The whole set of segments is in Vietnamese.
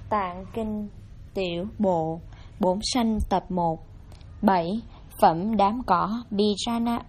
Tạng Kinh Tiểu Bộ Bổn Sanh tập 1. 7. Phẩm Đám Cỏ Bijana.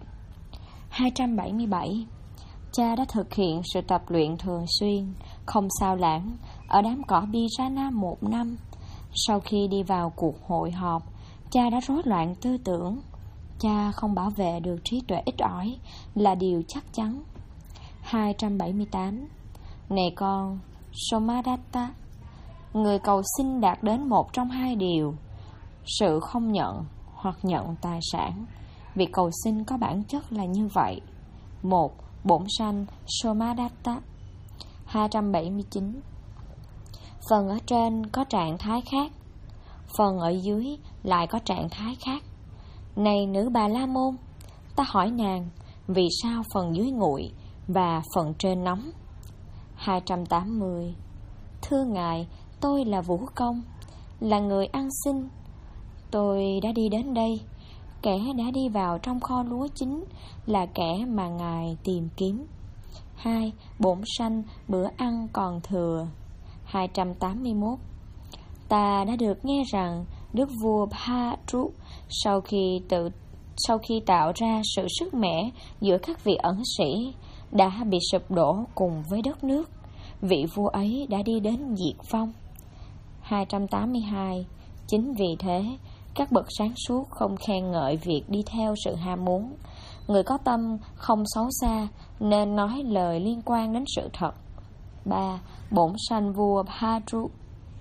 277. Cha đã thực hiện sự tập luyện thường xuyên, không sao lãng, ở đám cỏ Bijana 1 năm. Sau khi đi vào cuộc hội họp, cha đã rối loạn tư tưởng. Cha không bảo vệ được trí tuệ ít ỏi là điều chắc chắn. 278. Này con Somadatta, người cầu xin đạt đến một trong hai điều: sự không nhận hoặc nhận tài sản. Việc cầu xin có bản chất là như vậy. 1. Bổn sanh Somadatta. 279. Phần ở trên có trạng thái khác, phần ở dưới lại có trạng thái khác. Này nữ Bà La Môn, ta hỏi nàng, vì sao phần dưới nguội và phần trên nóng? 280. Thưa ngài, tôi là Vũ Công, là người ăn xin. Tôi đã đi đến đây. Kẻ đã đi vào trong kho lúa chín là kẻ mà ngài tìm kiếm. 2. Bổn sanh bữa ăn còn thừa. 281. Ta đã được nghe rằng Đức vua Bharu sau khi tạo ra sự sức mẻ giữa các vị ẩn sĩ đã bị sụp đổ cùng với đất nước. Vị vua ấy đã đi đến diệt vong. 282. Chính vì thế, các bậc sáng suốt không khen ngợi việc đi theo sự ham muốn. Người có tâm không xấu xa nên nói lời liên quan đến sự thật. 3. Bổn sanh vua Bharu.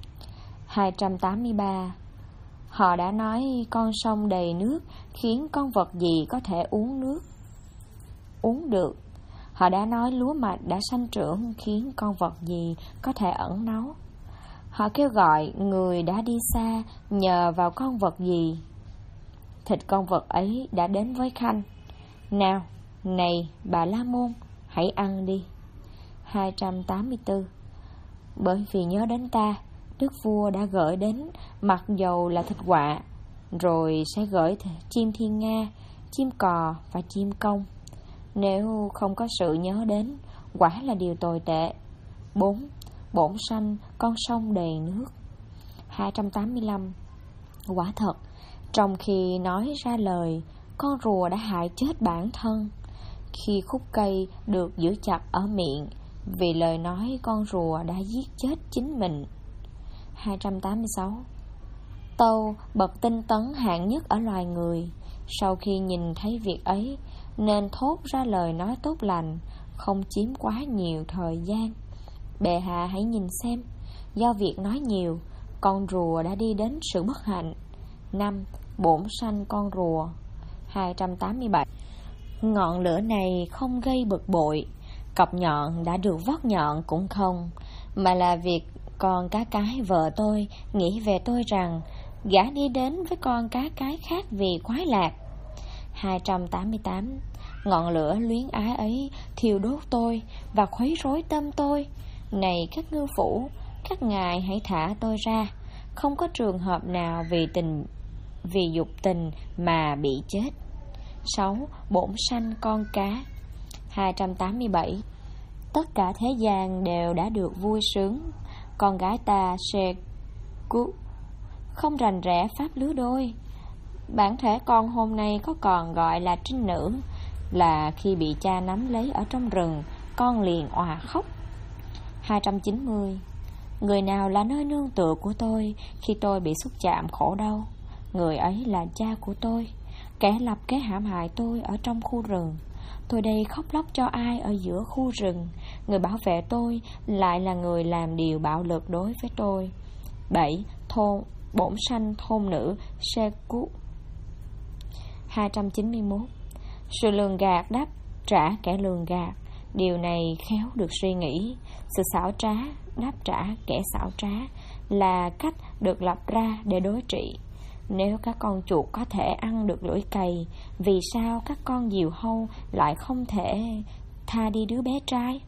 283. Họ đã nói con sông đầy nước khiến con vật gì có thể uống được. Họ đã nói lúa mạch đã sanh trưởng khiến con vật gì có thể ẩn náu. Họ kêu gọi người đã đi xa nhờ vào con vật gì. Thịt con vật ấy đã đến với khanh. Nào, này Bà La Môn, hãy ăn đi. 284. Bởi vì nhớ đến ta, Đức vua đã gửi đến, mặc dầu là thịt quạ, rồi sẽ gửi chim thiên nga, chim cò và chim công. Nếu không có sự nhớ đến, quả là điều tồi tệ. 4. Bổn sanh con sông đầy nước. 285. Quả thật, trong khi nói ra lời, con rùa đã hại chết bản thân. Khi khúc cây được giữ chặt ở miệng, vì lời nói con rùa đã giết chết chính mình. 286. Tâu, bậc tinh tấn hạng nhất ở loài người, sau khi nhìn thấy việc ấy nên thốt ra lời nói tốt lành, không chiếm quá nhiều thời gian. Bệ hạ hãy nhìn xem, do việc nói nhiều, con rùa đã đi đến sự bất hạnh. 5. Bổn sanh con rùa. 287. Ngọn lửa này không gây bực bội, cọc nhọn đã được vót nhọn cũng không, mà là việc con cá cái vợ tôi nghĩ về tôi rằng gã đi đến với con cá cái khác vì khoái lạc. 288. Ngọn lửa luyến ái ấy thiêu đốt tôi và khuấy rối tâm tôi. Này các ngư phủ, các ngài hãy thả tôi ra. Không có trường hợp nào vì dục tình mà bị chết. 6. Bổn sanh con cá. 287. Tất cả thế gian đều đã được vui sướng. Con gái ta Seku không rành rẽ pháp lứa đôi. Bản thể con hôm nay có còn gọi là trinh nữ, là khi bị cha nắm lấy ở trong rừng, con liền òa khóc. 290. Người nào là nơi nương tựa của tôi khi tôi bị xúc chạm khổ đau? Người ấy là cha của tôi, kẻ lập kế hãm hại tôi ở trong khu rừng. Tôi đây khóc lóc cho ai ở giữa khu rừng? Người bảo vệ tôi lại là người làm điều bạo lực đối với tôi. 7. Bổn sanh thôn nữ Seku. 291. Sự lường gạt đáp trả kẻ lường gạt, điều này khéo được suy nghĩ. Sự xảo trá đáp trả kẻ xảo trá là cách được lập ra để đối trị. Nếu các con chuột có thể ăn được lưỡi cày, vì sao các con diều hâu lại không thể tha đi đứa bé trai?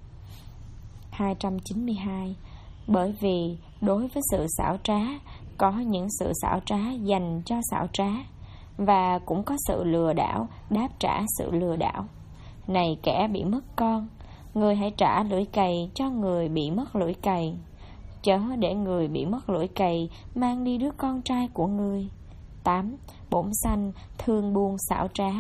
292. Bởi vì đối với sự xảo trá, có những sự xảo trá dành cho xảo trá, và cũng có sự lừa đảo đáp trả sự lừa đảo. Này kẻ bị mất con, người hãy trả lưỡi cày cho người bị mất lưỡi cày. chớ để người bị mất lưỡi cày mang đi đứa con trai của ngươi. 8. Bổn xanh thương buôn xảo trá.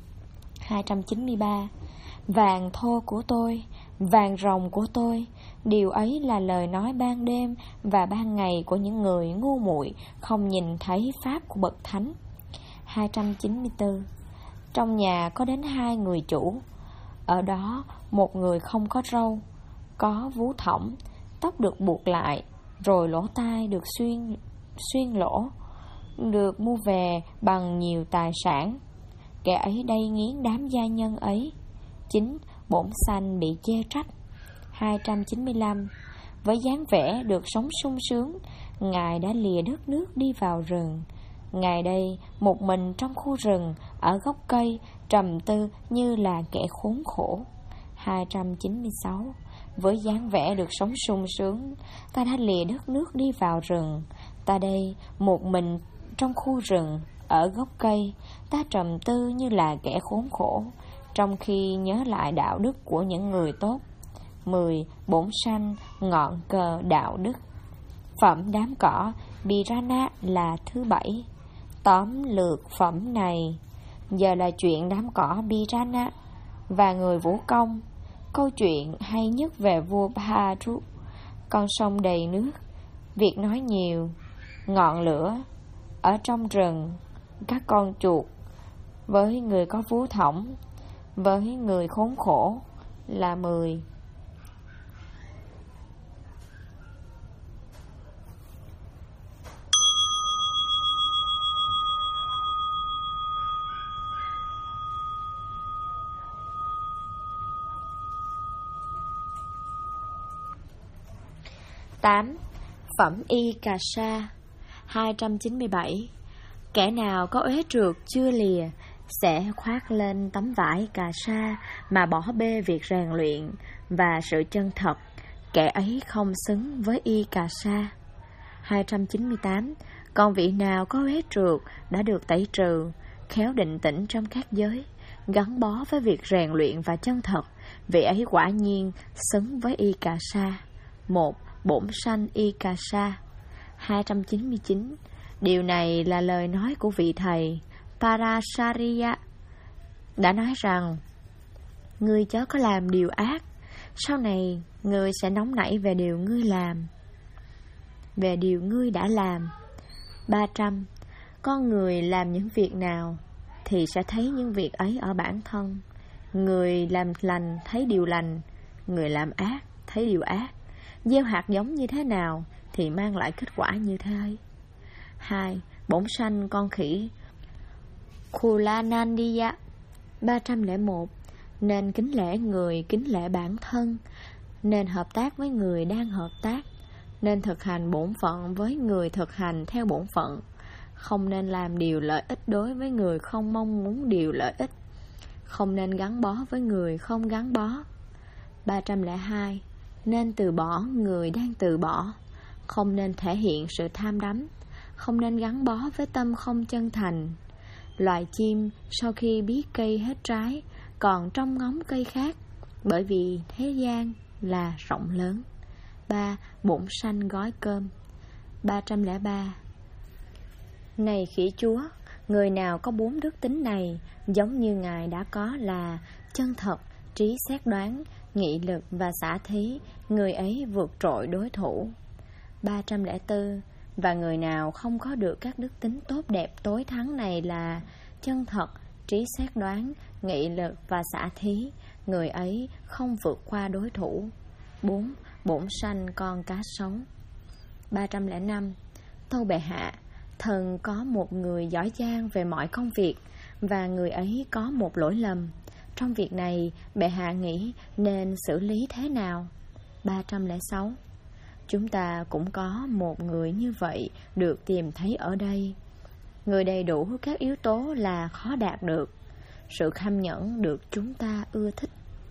293. Vàng thô của tôi, vàng ròng của tôi, điều ấy là lời nói ban đêm và ban ngày của những người ngu muội không nhìn thấy pháp của bậc thánh. 294. Trong nhà có đến 2 người chủ. Ở đó một người không có râu, có vú thõng, tóc được buộc lại, rồi lỗ tai được xuyên lỗ, được mua về bằng nhiều tài sản. Kẻ ấy đay nghiến đám gia nhân ấy. 9. Bổn xanh bị chê trách. 295. Với dáng vẻ được sống sung sướng, Ngài đã lìa đất nước đi vào rừng. Ngài đây một mình trong khu rừng, ở gốc cây, trầm tư như là kẻ khốn khổ. 296. Với dáng vẻ được sống sung sướng, ta đã lìa đất nước đi vào rừng. Ta đây một mình trong khu rừng, ở gốc cây, ta trầm tư như là kẻ khốn khổ, trong khi nhớ lại đạo đức của những người tốt. 10. Bổn xanh ngọn cờ đạo đức. Phẩm đám cỏ Pirana là thứ 7. Tóm lược phẩm này. Giờ là chuyện đám cỏ Pirana và người vũ công. Câu chuyện hay nhất về vua Bharu, con sông đầy nước, việc nói nhiều, ngọn lửa ở trong rừng, các con chuột, với người có vú thõng, với người khốn khổ là 10. Tám. Phẩm y cà sa. 297. Kẻ nào có uế trượt chưa lìa sẽ khoác lên tấm vải cà sa mà bỏ bê việc rèn luyện và sự chân thật. Kẻ ấy không xứng với y cà sa. 298. Còn vị nào có uế trượt đã được tẩy trừ, khéo định tĩnh trong các giới, gắn bó với việc rèn luyện và chân thật, vị ấy quả nhiên xứng với y cà sa. 1. Bổn sanh y cà sa. 299. Điều này là lời nói của vị thầy Parasariya đã nói rằng: ngươi chớ có làm điều ác, sau này ngươi sẽ nóng nảy về điều ngươi làm, về điều ngươi đã làm. 300. Con người làm những việc nào thì sẽ thấy những việc ấy ở bản thân. Người làm lành thấy điều lành, người làm ác thấy điều ác. Gieo hạt giống như thế nào thì mang lại kết quả như thế. 2. Bổn sanh con khỉ Kulanandiya. 301. Nên kính lễ người kính lễ bản thân, nên hợp tác với người đang hợp tác, nên thực hành bổn phận với người thực hành theo bổn phận, không nên làm điều lợi ích đối với người không mong muốn điều lợi ích, không nên gắn bó với người không gắn bó. 302. Nên từ bỏ người đang từ bỏ, không nên thể hiện sự tham đắm, không nên gắn bó với tâm không chân thành. Loài chim sau khi biết cây hết trái còn trông ngóng cây khác, bởi vì thế gian là rộng lớn. 3. Bổn sanh gói cơm. 303. Này khỉ chúa, người nào có 4 đức tính này, giống như Ngài đã có là chân thật, trí xét đoán, nghị lực và xả thí, người ấy vượt trội đối thủ. 304. Và người nào không có được các đức tính tốt đẹp tối thắng này là chân thật, trí xét đoán, nghị lực và xả thí, người ấy không vượt qua đối thủ. 4. Bổn sanh con cá sấu. 305. Tâu bệ hạ, thần có một người giỏi giang về mọi công việc, và người ấy có một lỗi lầm. Trong việc này, bệ hạ nghĩ nên xử lý thế nào? 306. Chúng ta cũng có một người như vậy được tìm thấy ở đây. Người đầy đủ các yếu tố là khó đạt được. Sự kham nhẫn được chúng ta ưa thích.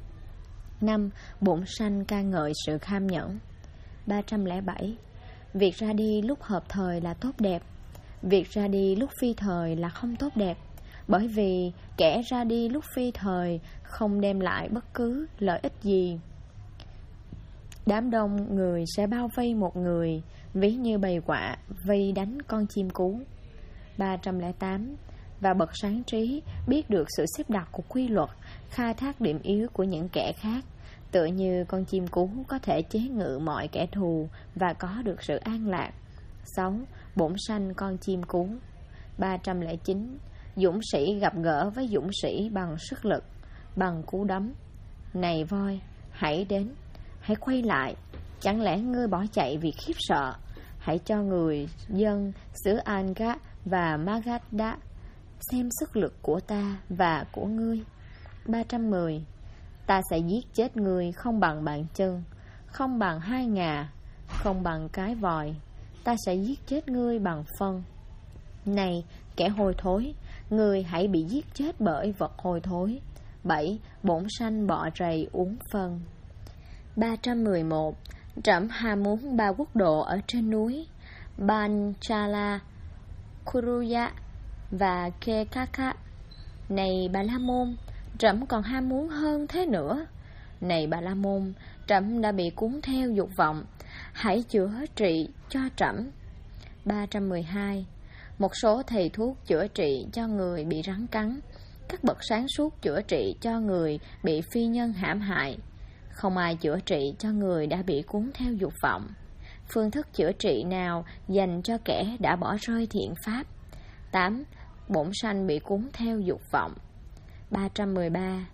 5. Bổn sanh ca ngợi sự kham nhẫn. 307. Việc ra đi lúc hợp thời là tốt đẹp, việc ra đi lúc phi thời là không tốt đẹp, bởi vì kẻ ra đi lúc phi thời không đem lại bất cứ lợi ích gì. Đám đông người sẽ bao vây một người, ví như bầy quạ vây đánh con chim cú. 308. Và bậc sáng trí biết được sự xếp đặt của quy luật, khai thác điểm yếu của những kẻ khác, tựa như con chim cú có thể chế ngự mọi kẻ thù và có được sự an lạc. 6. Bổn sanh con chim cú. 309. Dũng sĩ gặp gỡ với dũng sĩ bằng sức lực, bằng cú đấm. Này voi, hãy đến, hãy quay lại. Chẳng lẽ ngươi bỏ chạy vì khiếp sợ? Hãy cho người dân xứ Anga và Magadha xem sức lực của ta và của ngươi. 310. Ta sẽ giết chết ngươi không bằng bàn chân, không bằng hai ngà, không bằng cái vòi. Ta sẽ giết chết ngươi bằng phân. Này kẻ hôi thối, ngươi hãy bị giết chết bởi vật hôi thối. 7. Bổn sanh bọ rầy uống phân. 311. Trẫm ham muốn ba quốc độ ở trên núi Banchala, Kuruya và Kekaka. Này Bà La Môn, trẫm còn ham muốn hơn thế nữa. Này Bà La Môn, trẫm đã bị cuốn theo dục vọng, hãy chữa trị cho trẫm. 312. Một số thầy thuốc chữa trị cho người bị rắn cắn, các bậc sáng suốt chữa trị cho người bị phi nhân hãm hại. Không ai chữa trị cho người đã bị cuốn theo dục vọng. Phương thức chữa trị nào dành cho kẻ đã bỏ rơi thiện pháp? 8. Bổn sanh bị cuốn theo dục vọng. 313.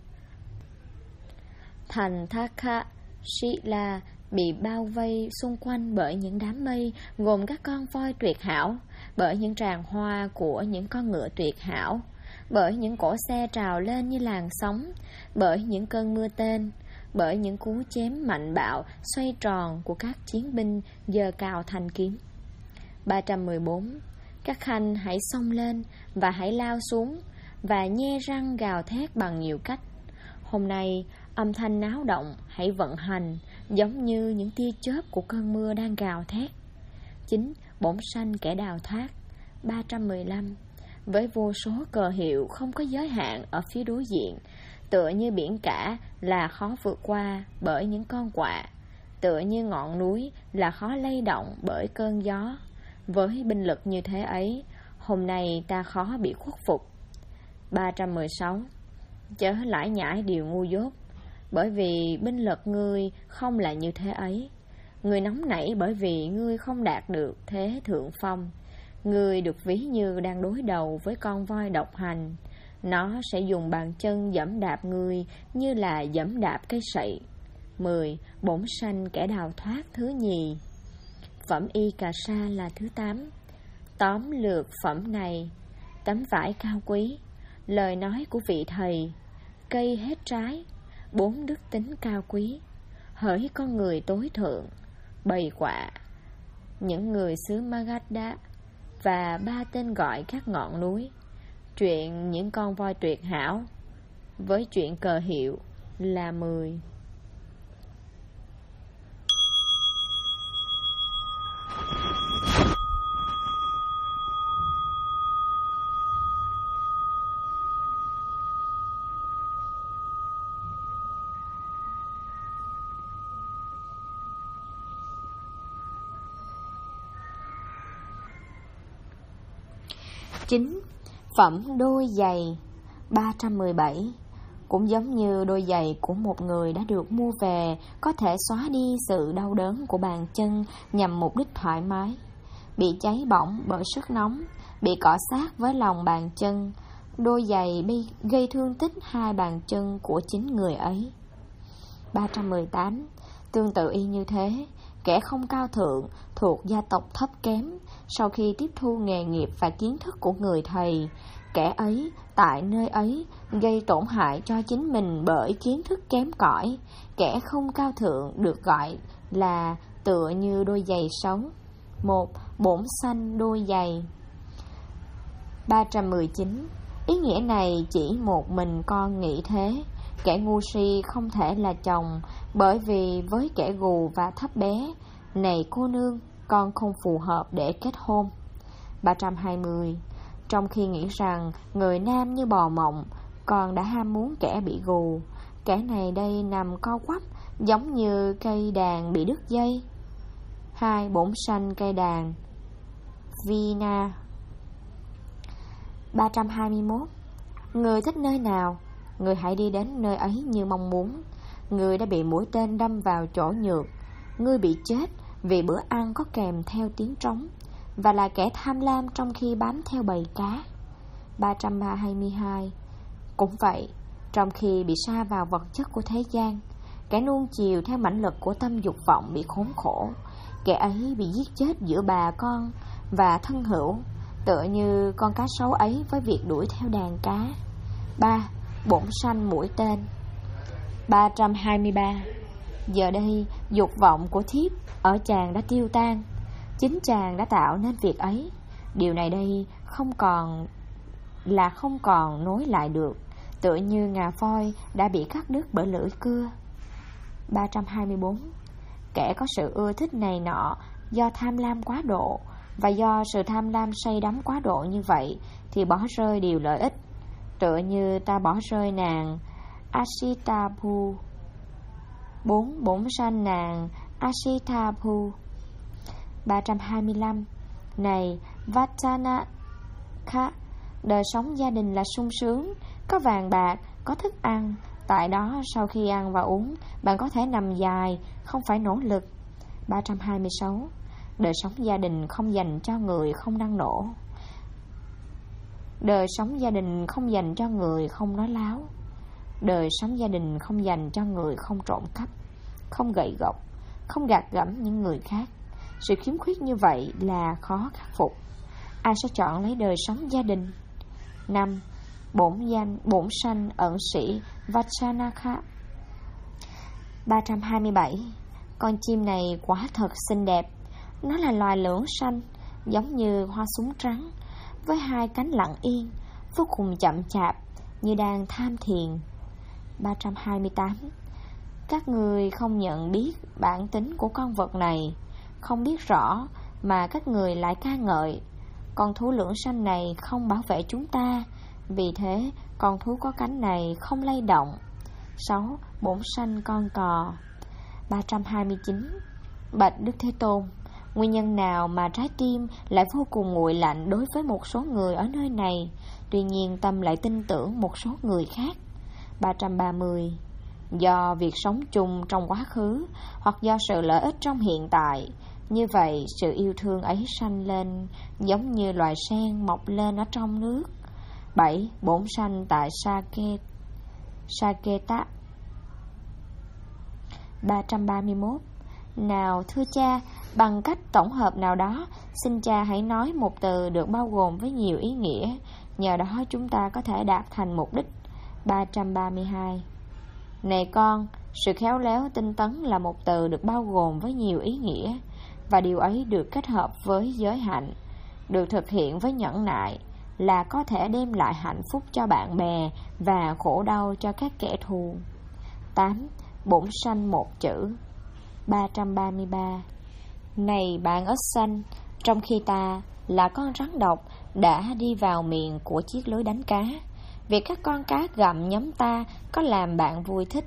Thành Thakha Shila bị bao vây xung quanh bởi những đám mây gồm các con voi tuyệt hảo, bởi những tràng hoa của những con ngựa tuyệt hảo, bởi những cỗ xe trào lên như làn sóng, bởi những cơn mưa tên, bởi những cú chém mạnh bạo xoay tròn của các chiến binh giơ cao thanh kiếm. 314. Các khanh hãy xông lên và hãy lao xuống và nhe răng gào thét bằng nhiều cách. Hôm nay âm thanh náo động hãy vận hành giống như những tia chớp của cơn mưa đang gào thét. 9. Bổn sanh kẻ đào thoát. 315. Với vô số cờ hiệu không có giới hạn ở phía đối diện, tựa như biển cả là khó vượt qua bởi những con quạ, tựa như ngọn núi là khó lay động bởi cơn gió. Với binh lực như thế ấy, hôm nay ta khó bị khuất phục. 316. Chớ lải nhải điều ngu dốt, bởi vì binh lực ngươi không là như thế ấy. Ngươi nóng nảy bởi vì ngươi không đạt được thế thượng phong. Ngươi được ví như đang đối đầu với con voi độc hành. Nó sẽ dùng bàn chân giẫm đạp ngươi như là giẫm đạp cây sậy. 10. Bổn sanh kẻ đào thoát thứ nhì. Phẩm y cà sa là thứ 8. Tóm lược phẩm này: tấm vải cao quý, lời nói của vị thầy, cây hết trái, 4 đức tính cao quý, hỡi con người tối thượng, bầy quạ, những người xứ Magadha và 3 tên gọi các ngọn núi, chuyện những con voi tuyệt hảo, với chuyện cờ hiệu là 10. Chính phẩm đôi giày. 317. Cũng giống như đôi giày của một người đã được mua về có thể xóa đi sự đau đớn của bàn chân nhằm mục đích thoải mái. Bị cháy bỏng bởi sức nóng, bị cọ sát với lòng bàn chân, đôi giày gây thương tích 2 bàn chân của chính người ấy. 318. Tương tự y như thế, kẻ không cao thượng thuộc gia tộc thấp kém, sau khi tiếp thu nghề nghiệp và kiến thức của người thầy, kẻ ấy tại nơi ấy gây tổn hại cho chính mình bởi kiến thức kém cỏi. Kẻ không cao thượng được gọi là tựa như đôi giày sống. 1. Bổn sanh đôi giày. 319. Ý nghĩa này chỉ một mình con nghĩ thế. Kẻ ngu si không thể là chồng, bởi vì với kẻ gù và thấp bé, này cô nương, con không phù hợp để kết hôn. 320. Trong khi nghĩ rằng người nam như bò mộng, con đã ham muốn kẻ bị gù. Kẻ này đây nằm co quắp giống như cây đàn bị đứt dây. 2. Bổn sanh cây đàn Vina. 321. Người thích nơi nào, người hãy đi đến nơi ấy như mong muốn. Người đã bị mũi tên đâm vào chỗ nhược, ngươi bị chết vì bữa ăn có kèm theo tiếng trống, và là kẻ tham lam trong khi bám theo bầy cá. 322. Cũng vậy, trong khi bị sa vào vật chất của thế gian, kẻ nuông chiều theo mãnh lực của tâm dục vọng bị khốn khổ. Kẻ ấy bị giết chết giữa bà con và thân hữu, tựa như con cá sấu ấy với việc đuổi theo đàn cá. 3. Bổn sanh mũi tên. 323. Giờ đây, dục vọng của thiếp ở chàng đã tiêu tan. Chính chàng đã tạo nên việc ấy. Điều này đây không còn nối lại được, tựa như ngà voi đã bị cắt đứt bởi lưỡi cưa. 324. Kẻ có sự ưa thích này nọ do tham lam quá độ, và do sự tham lam say đắm quá độ như vậy thì bỏ rơi điều lợi ích, tựa như ta bỏ rơi nàng Asitapu. 4. Bổn sanh nàng Asitapu. 325. Này Vatanaka, đời sống gia đình là sung sướng, có vàng bạc, có thức ăn. Tại đó sau khi ăn và uống, bạn có thể nằm dài, không phải nỗ lực. 326. Đời sống gia đình không dành cho người không năng nổ. Đời sống gia đình không dành cho người không nói láo. Đời sống gia đình không dành cho người không trộm cắp, không gậy gộc, không gạt gẫm những người khác. Sự khiếm khuyết như vậy là khó khắc phục. Ai sẽ chọn lấy đời sống gia đình? 5. Bổn sanh ẩn sĩ Vachanaka. 327. Con chim này quả thật xinh đẹp. Nó là loài lưỡng sanh, giống như hoa súng trắng, với hai cánh lặng yên, vô cùng chậm chạp, như đang tham thiền. 328. Các người không nhận biết bản tính của con vật này, không biết rõ mà các người lại ca ngợi. Con thú lưỡng sanh này không bảo vệ chúng ta, vì thế con thú có cánh này không lay động. 6. Bổn sanh con cò. 329. Bạch Đức Thế Tôn, nguyên nhân nào mà trái tim lại vô cùng nguội lạnh đối với một số người ở nơi này, tuy nhiên tâm lại tin tưởng một số người khác? 330. Do việc sống chung trong quá khứ, hoặc do sự lợi ích trong hiện tại. Như vậy, sự yêu thương ấy sanh lên giống như loài sen mọc lên ở trong nước. 7. Bổn sanh tại Saketa. 331. Nào thưa cha, bằng cách tổng hợp nào đó, xin cha hãy nói một từ được bao gồm với nhiều ý nghĩa, nhờ đó chúng ta có thể đạt thành mục đích. 332. Này con, sự khéo léo tinh tấn là một từ được bao gồm với nhiều ý nghĩa, và điều ấy được kết hợp với giới hạnh, được thực hiện với nhẫn nại, là có thể đem lại hạnh phúc cho bạn bè và khổ đau cho các kẻ thù. 8. Bổn sanh một chữ. 333. Này bạn ếch xanh, trong khi ta là con rắn độc đã đi vào miệng của chiếc lưới đánh cá, việc các con cá gặm nhấm ta có làm bạn vui thích?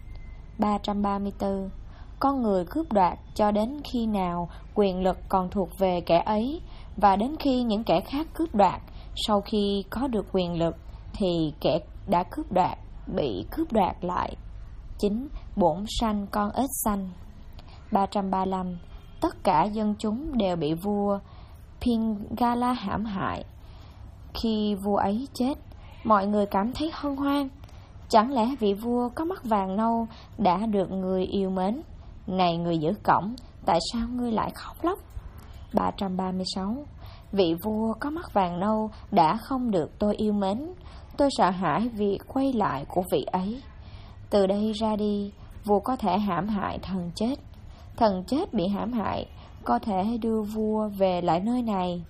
334. Con người cướp đoạt cho đến khi nào quyền lực còn thuộc về kẻ ấy, và đến khi những kẻ khác cướp đoạt sau khi có được quyền lực, thì kẻ đã cướp đoạt bị cướp đoạt lại. 9. Bổn sanh con ếch xanh. 335. Tất cả dân chúng đều bị vua Pingala hãm hại. Khi vua ấy chết, mọi người cảm thấy hân hoan. Chẳng lẽ vị vua có mắt vàng nâu đã được người yêu mến? Này người giữ cổng, tại sao ngươi lại khóc lóc? 336. Vị vua có mắt vàng nâu đã không được tôi yêu mến. Tôi sợ hãi việc quay lại của vị ấy. Từ đây ra đi, vua có thể hãm hại thần chết. Thần chết bị hãm hại có thể đưa vua về lại nơi này.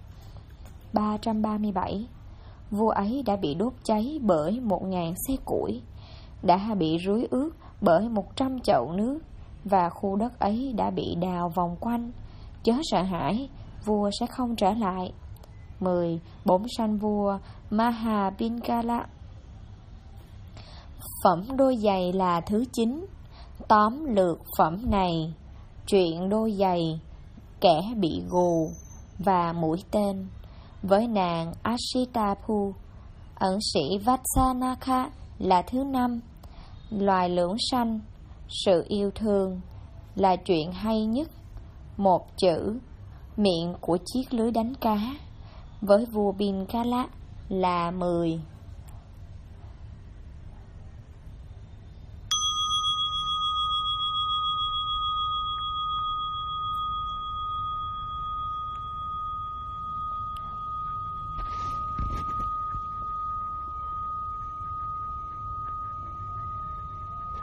337. Vua ấy đã bị đốt cháy bởi 1000 xe củi, đã bị rưới ướt bởi 100 chậu nước, và khu đất ấy đã bị đào vòng quanh. Chớ sợ hãi, vua sẽ không trở lại. 10. Bổn sanh vua Mahapingala. Phẩm đôi giày là thứ 9. tóm lược phẩm này: Chuyện đôi giày, Kẻ bị gù và Mũi tên. Với nàng Ashitapu, ẩn sĩ Vatsanaka là thứ 5. Loài lưỡng sanh, Sự yêu thương là chuyện hay nhất. Một chữ, Miệng của chiếc lưới đánh cá. Với vua Binkala là 10.